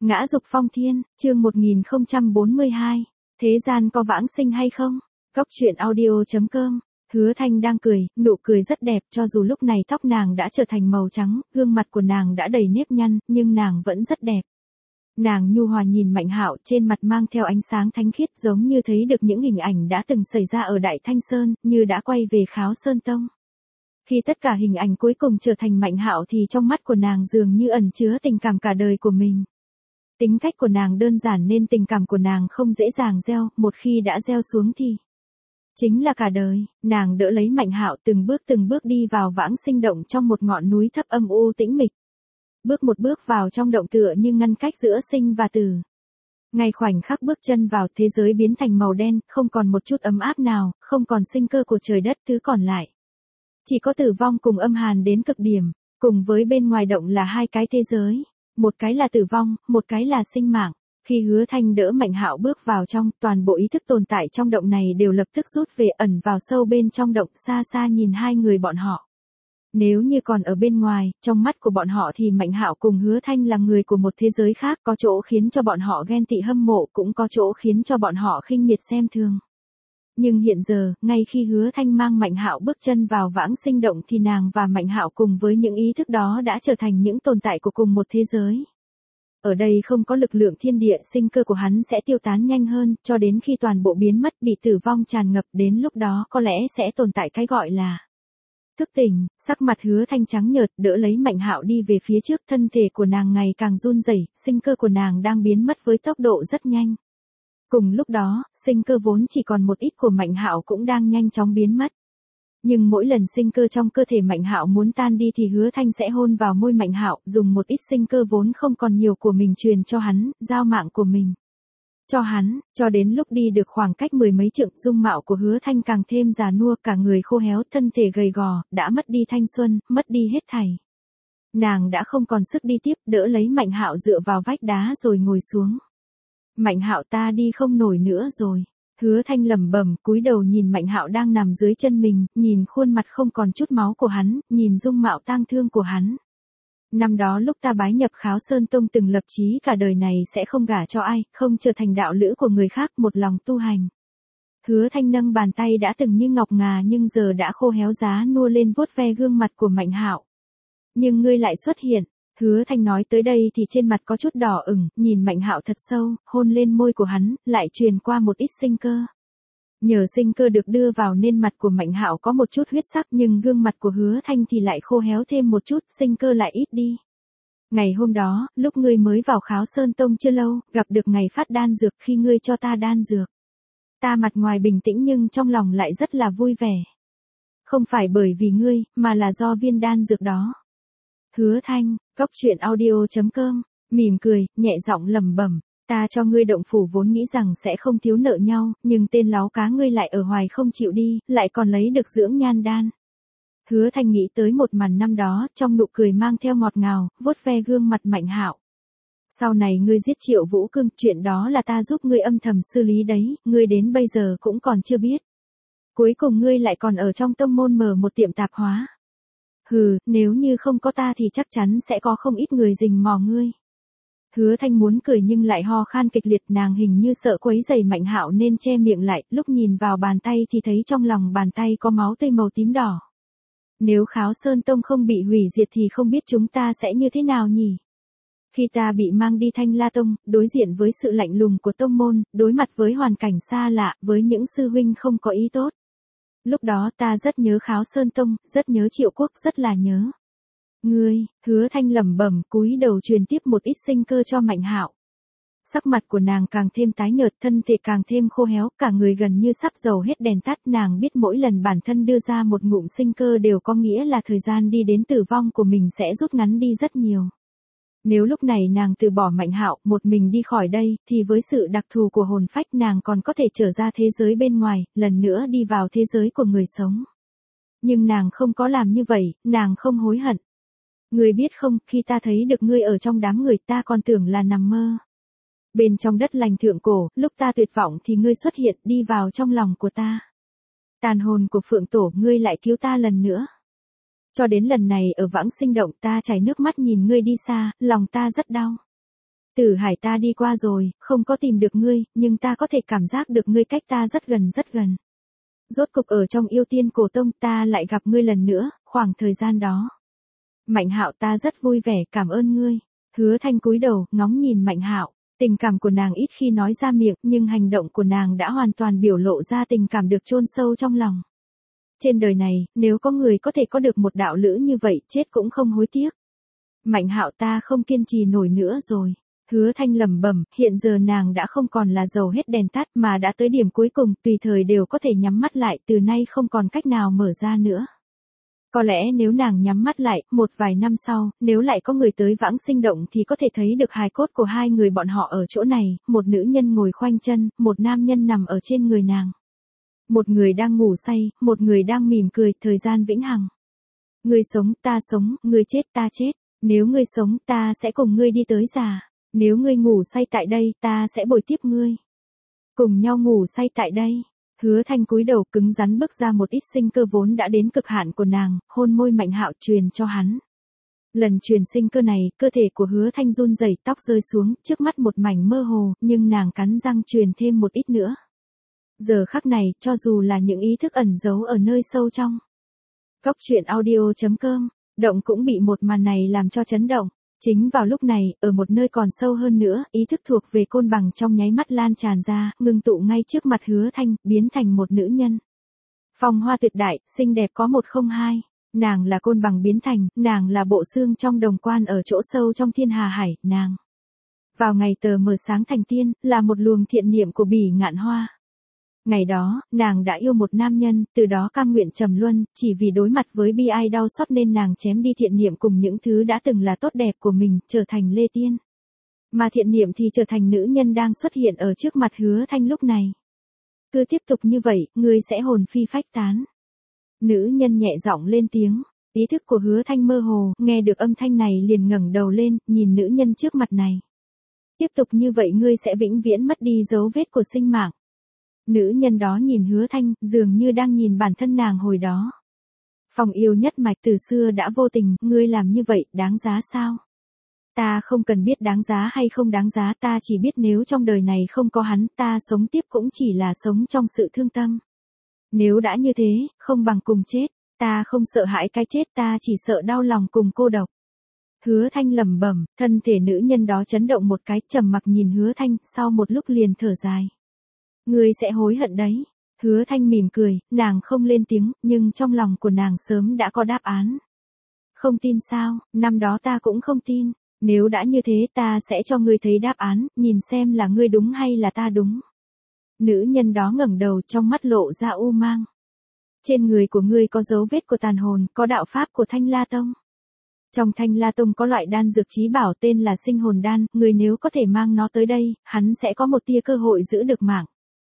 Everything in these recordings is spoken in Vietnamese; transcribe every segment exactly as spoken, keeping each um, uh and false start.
Ngã dục phong thiên, chương một nghìn không trăm bốn mươi hai. Thế gian có vãng sinh hay không? Góc truyện audio chấm com. Hứa Thanh đang cười, nụ cười rất đẹp, cho dù lúc này tóc nàng đã trở thành màu trắng, gương mặt của nàng đã đầy nếp nhăn, nhưng nàng vẫn rất đẹp. Nàng nhu hòa nhìn Mạnh Hạo, trên mặt mang theo ánh sáng thánh khiết, giống như thấy được những hình ảnh đã từng xảy ra ở Đại Thanh Sơn, như đã quay về Kháo Sơn Tông. Khi tất cả hình ảnh cuối cùng trở thành Mạnh Hạo thì trong mắt của nàng dường như ẩn chứa tình cảm cả đời của mình. Tính cách của nàng đơn giản nên tình cảm của nàng không dễ dàng gieo, một khi đã gieo xuống thì chính là cả đời. Nàng đỡ lấy Mạnh Hạo, từng bước từng bước đi vào vãng sinh động trong một ngọn núi thấp âm u tĩnh mịch. Bước một bước vào trong động tựa như ngăn cách giữa sinh và tử. Ngay khoảnh khắc bước chân vào, thế giới biến thành màu đen, không còn một chút ấm áp nào, không còn sinh cơ của trời đất, thứ còn lại chỉ có tử vong cùng âm hàn đến cực điểm, cùng với bên ngoài động là hai cái thế giới. Một cái là tử vong, một cái là sinh mạng. Khi Hứa Thanh đỡ Mạnh Hạo bước vào trong, toàn bộ ý thức tồn tại trong động này đều lập tức rút về, ẩn vào sâu bên trong động, xa xa nhìn hai người bọn họ. Nếu như còn ở bên ngoài, trong mắt của bọn họ thì Mạnh Hạo cùng Hứa Thanh là người của một thế giới khác, có chỗ khiến cho bọn họ ghen tị hâm mộ, cũng có chỗ khiến cho bọn họ khinh miệt xem thường. Nhưng hiện giờ, ngay khi Hứa Thanh mang Mạnh Hạo bước chân vào vãng sinh động thì nàng và Mạnh Hạo cùng với những ý thức đó đã trở thành những tồn tại của cùng một thế giới. Ở đây không có lực lượng thiên địa, sinh cơ của hắn sẽ tiêu tán nhanh hơn, cho đến khi toàn bộ biến mất, bị tử vong tràn ngập, đến lúc đó có lẽ sẽ tồn tại cái gọi là thức tỉnh. Sắc mặt Hứa Thanh trắng nhợt, đỡ lấy Mạnh Hạo đi về phía trước, thân thể của nàng ngày càng run rẩy, sinh cơ của nàng đang biến mất với tốc độ rất nhanh. Cùng lúc đó, sinh cơ vốn chỉ còn một ít của Mạnh Hạo cũng đang nhanh chóng biến mất. Nhưng mỗi lần sinh cơ trong cơ thể Mạnh Hạo muốn tan đi thì Hứa Thanh sẽ hôn vào môi Mạnh Hạo, dùng một ít sinh cơ vốn không còn nhiều của mình truyền cho hắn, giao mạng của mình cho hắn, cho đến lúc đi được khoảng cách mười mấy trượng, dung mạo của Hứa Thanh càng thêm già nua, cả người khô héo, thân thể gầy gò, đã mất đi thanh xuân, mất đi hết thảy. Nàng đã không còn sức đi tiếp, đỡ lấy Mạnh Hạo dựa vào vách đá rồi ngồi xuống. Mạnh Hạo, ta đi không nổi nữa rồi. Hứa Thanh lẩm bẩm, cúi đầu nhìn Mạnh Hạo đang nằm dưới chân mình, nhìn khuôn mặt không còn chút máu của hắn, nhìn dung mạo tang thương của hắn. Năm đó lúc ta bái nhập Kháo Sơn Tông từng lập chí cả đời này sẽ không gả cho ai, không trở thành đạo lữ của người khác, một lòng tu hành. Hứa Thanh nâng bàn tay đã từng như ngọc ngà nhưng giờ đã khô héo giá nua lên vuốt ve gương mặt của Mạnh Hạo. Nhưng ngươi lại xuất hiện. Hứa Thanh nói tới đây thì trên mặt có chút đỏ ửng, nhìn Mạnh Hạo thật sâu, hôn lên môi của hắn, lại truyền qua một ít sinh cơ. Nhờ sinh cơ được đưa vào nên mặt của Mạnh Hạo có một chút huyết sắc, nhưng gương mặt của Hứa Thanh thì lại khô héo thêm một chút, sinh cơ lại ít đi. Ngày hôm đó, lúc ngươi mới vào Kháo Sơn Tông chưa lâu, gặp được ngày phát đan dược, khi ngươi cho ta đan dược. Ta mặt ngoài bình tĩnh nhưng trong lòng lại rất là vui vẻ. Không phải bởi vì ngươi, mà là do viên đan dược đó. Hứa Thanh, góc truyện audio chấm com, mỉm cười, nhẹ giọng lẩm bẩm, ta cho ngươi động phủ vốn nghĩ rằng sẽ không thiếu nợ nhau, nhưng tên láo cá ngươi lại ở hoài không chịu đi, lại còn lấy được dưỡng nhan đan. Hứa Thanh nghĩ tới một màn năm đó, trong nụ cười mang theo ngọt ngào, vuốt ve gương mặt Mạnh Hạo. Sau này ngươi giết Triệu Vũ Cương, chuyện đó là ta giúp ngươi âm thầm xử lý đấy, ngươi đến bây giờ cũng còn chưa biết. Cuối cùng ngươi lại còn ở trong tông môn mở một tiệm tạp hóa. Hừ, nếu như không có ta thì chắc chắn sẽ có không ít người rình mò ngươi. Hứa Thanh muốn cười nhưng lại ho khan kịch liệt, nàng hình như sợ quấy rầy Mạnh Hạo nên che miệng lại, lúc nhìn vào bàn tay thì thấy trong lòng bàn tay có máu tươi màu tím đỏ. Nếu Kháo Sơn Tông không bị hủy diệt thì không biết chúng ta sẽ như thế nào nhỉ? Khi ta bị mang đi Thanh La Tông, đối diện với sự lạnh lùng của tông môn, đối mặt với hoàn cảnh xa lạ, với những sư huynh không có ý tốt. Lúc đó ta rất nhớ Kháo Sơn Tông, rất nhớ Triệu Quốc, rất là nhớ. Ngươi, Hứa Thanh lẩm bẩm, cúi đầu truyền tiếp một ít sinh cơ cho Mạnh Hạo. Sắc mặt của nàng càng thêm tái nhợt, thân thể càng thêm khô héo, cả người gần như sắp dầu hết đèn tắt, nàng biết mỗi lần bản thân đưa ra một ngụm sinh cơ đều có nghĩa là thời gian đi đến tử vong của mình sẽ rút ngắn đi rất nhiều. Nếu lúc này nàng từ bỏ Mạnh Hạo, một mình đi khỏi đây, thì với sự đặc thù của hồn phách nàng còn có thể trở ra thế giới bên ngoài, lần nữa đi vào thế giới của người sống. Nhưng nàng không có làm như vậy, nàng không hối hận. Ngươi biết không, khi ta thấy được ngươi ở trong đám người ta còn tưởng là nằm mơ. Bên trong đất lành thượng cổ, lúc ta tuyệt vọng thì ngươi xuất hiện, đi vào trong lòng của ta. Tàn hồn của Phượng Tổ, ngươi lại cứu ta lần nữa. Cho đến lần này ở vãng sinh động ta chảy nước mắt nhìn ngươi đi xa, lòng ta rất đau. Tử Hải ta đi qua rồi, không có tìm được ngươi, nhưng ta có thể cảm giác được ngươi cách ta rất gần rất gần. Rốt cục ở trong Yêu Tiên Cổ Tông ta lại gặp ngươi lần nữa, khoảng thời gian đó. Mạnh Hạo ta rất vui vẻ, cảm ơn ngươi. Hứa Thanh cúi đầu, ngóng nhìn Mạnh Hạo. Tình cảm của nàng ít khi nói ra miệng, nhưng hành động của nàng đã hoàn toàn biểu lộ ra tình cảm được chôn sâu trong lòng. Trên đời này, nếu có người có thể có được một đạo lữ như vậy, chết cũng không hối tiếc. Mạnh Hạo ta không kiên trì nổi nữa rồi. Hứa Thanh lẩm bẩm, hiện giờ nàng đã không còn là dầu hết đèn tắt mà đã tới điểm cuối cùng, tùy thời đều có thể nhắm mắt lại, từ nay không còn cách nào mở ra nữa. Có lẽ nếu nàng nhắm mắt lại, một vài năm sau, nếu lại có người tới Vãng Sinh Động thì có thể thấy được hài cốt của hai người bọn họ ở chỗ này, một nữ nhân ngồi khoanh chân, một nam nhân nằm ở trên người nàng. Một người đang ngủ say, một người đang mỉm cười, thời gian vĩnh hằng. Ngươi sống, ta sống, ngươi chết, ta chết. Nếu ngươi sống, ta sẽ cùng ngươi đi tới già. Nếu ngươi ngủ say tại đây, ta sẽ bồi tiếp ngươi. Cùng nhau ngủ say tại đây. Hứa Thanh cúi đầu cứng rắn bức ra một ít sinh cơ vốn đã đến cực hạn của nàng, hôn môi Mạnh Hạo truyền cho hắn. Lần truyền sinh cơ này, cơ thể của Hứa Thanh run rẩy, tóc rơi xuống, trước mắt một mảnh mơ hồ, nhưng nàng cắn răng truyền thêm một ít nữa. Giờ khắc này, cho dù là những ý thức ẩn giấu ở nơi sâu trong. Góc truyện audio chấm com, Động cũng bị một màn này làm cho chấn động. Chính vào lúc này, ở một nơi còn sâu hơn nữa, ý thức thuộc về Côn Bằng trong nháy mắt lan tràn ra, ngưng tụ ngay trước mặt Hứa Thanh, biến thành một nữ nhân. Phong hoa tuyệt đại, xinh đẹp có một không hai. Nàng là Côn Bằng biến thành, nàng là bộ xương trong đồng quan ở chỗ sâu trong thiên hà hải, nàng. Vào ngày tờ mờ sáng thành tiên, là một luồng thiện niệm của Bỉ Ngạn Hoa. Ngày đó, nàng đã yêu một nam nhân, từ đó cam nguyện trầm luân, chỉ vì đối mặt với bi ai đau xót nên nàng chém đi thiện niệm cùng những thứ đã từng là tốt đẹp của mình, trở thành Lê Tiên. Mà thiện niệm thì trở thành nữ nhân đang xuất hiện ở trước mặt Hứa Thanh lúc này. Cứ tiếp tục như vậy, ngươi sẽ hồn phi phách tán. Nữ nhân nhẹ giọng lên tiếng, ý thức của Hứa Thanh mơ hồ, nghe được âm thanh này liền ngẩng đầu lên, nhìn nữ nhân trước mặt này. Tiếp tục như vậy ngươi sẽ vĩnh viễn mất đi dấu vết của sinh mạng. Nữ nhân đó nhìn Hứa Thanh, dường như đang nhìn bản thân nàng hồi đó. Phong yêu nhất mạch từ xưa đã vô tình, ngươi làm như vậy, đáng giá sao? Ta không cần biết đáng giá hay không đáng giá, ta chỉ biết nếu trong đời này không có hắn, ta sống tiếp cũng chỉ là sống trong sự thương tâm. Nếu đã như thế, không bằng cùng chết, ta không sợ hãi cái chết, ta chỉ sợ đau lòng cùng cô độc. Hứa Thanh lẩm bẩm, thân thể nữ nhân đó chấn động một cái, trầm mặc nhìn Hứa Thanh, sau một lúc liền thở dài. Ngươi sẽ hối hận đấy. Hứa Thanh mỉm cười, nàng không lên tiếng, nhưng trong lòng của nàng sớm đã có đáp án. Không tin sao, năm đó ta cũng không tin. Nếu đã như thế ta sẽ cho ngươi thấy đáp án, nhìn xem là ngươi đúng hay là ta đúng. Nữ nhân đó ngẩng đầu, trong mắt lộ ra u mang. Trên người của ngươi có dấu vết của tàn hồn, có đạo pháp của Thanh La Tông. Trong Thanh La Tông có loại đan dược chí bảo tên là sinh hồn đan, ngươi nếu có thể mang nó tới đây, hắn sẽ có một tia cơ hội giữ được mạng.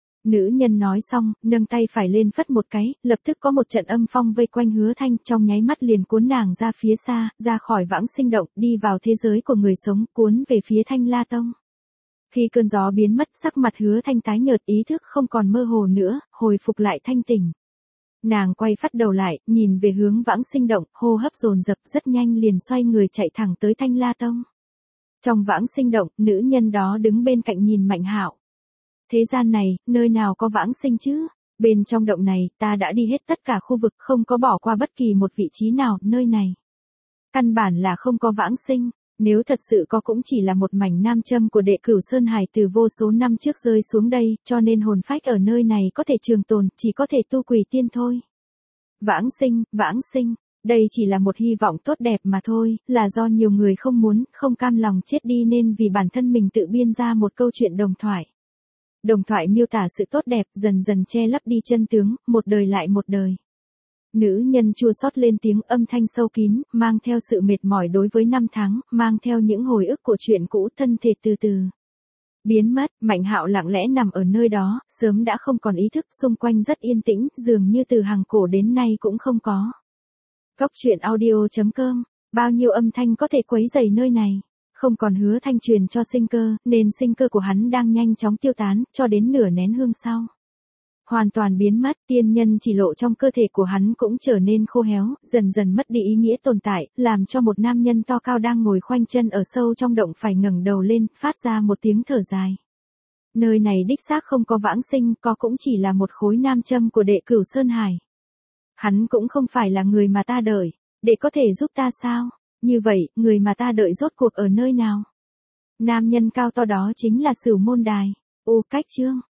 Nữ nhân nói xong, nâng tay phải lên phất một cái, lập tức có một trận âm phong vây quanh Hứa Thanh, trong nháy mắt liền cuốn nàng ra phía xa, ra khỏi Vãng Sinh Động, đi vào thế giới của người sống, cuốn về phía Thanh La Tông. Khi cơn gió biến mất, sắc mặt Hứa Thanh tái nhợt, ý thức không còn mơ hồ nữa, hồi phục lại thanh tỉnh. Nàng quay phát đầu lại, nhìn về hướng Vãng Sinh Động, hô hấp dồn dập, rất nhanh liền xoay người chạy thẳng tới Thanh La Tông. Trong Vãng Sinh Động, nữ nhân đó đứng bên cạnh nhìn Mạnh Hạo. Thế gian này, nơi nào có vãng sinh chứ? Bên trong động này, ta đã đi hết tất cả khu vực, không có bỏ qua bất kỳ một vị trí nào, nơi này. Căn bản là không có vãng sinh, nếu thật sự có cũng chỉ là một mảnh nam châm của đệ Cửu Sơn Hải từ vô số năm trước rơi xuống đây, cho nên hồn phách ở nơi này có thể trường tồn, chỉ có thể tu quỷ tiên thôi. Vãng sinh, vãng sinh, đây chỉ là một hy vọng tốt đẹp mà thôi, là do nhiều người không muốn, không cam lòng chết đi nên vì bản thân mình tự biên ra một câu chuyện đồng thoại. Đồng thoại miêu tả sự tốt đẹp, dần dần che lấp đi chân tướng, một đời lại một đời. Nữ nhân chua xót lên tiếng, âm thanh sâu kín, mang theo sự mệt mỏi đối với năm tháng, mang theo những hồi ức của chuyện cũ, thân thể từ từ biến mất. Mạnh Hạo lặng lẽ nằm ở nơi đó, sớm đã không còn ý thức, xung quanh rất yên tĩnh, dường như từ hàng cổ đến nay cũng không có. Góc truyện audio chấm com, bao nhiêu âm thanh có thể quấy rầy nơi này. Không còn Hứa Thanh truyền cho sinh cơ, nên sinh cơ của hắn đang nhanh chóng tiêu tán, cho đến nửa nén hương sau. hoàn toàn biến mất, tiên nhân chỉ lộ trong cơ thể của hắn cũng trở nên khô héo, dần dần mất đi ý nghĩa tồn tại, làm cho một nam nhân to cao đang ngồi khoanh chân ở sâu trong động phải ngẩng đầu lên, phát ra một tiếng thở dài. Nơi này đích xác không có vãng sinh, có cũng chỉ là một khối nam châm của đệ Cửu Sơn Hải. Hắn cũng không phải là người mà ta đợi, đệ có thể giúp ta sao? Như vậy, người mà ta đợi rốt cuộc ở nơi nào? Nam nhân cao to đó chính là Sửu Môn Đài. Ô Cách Chương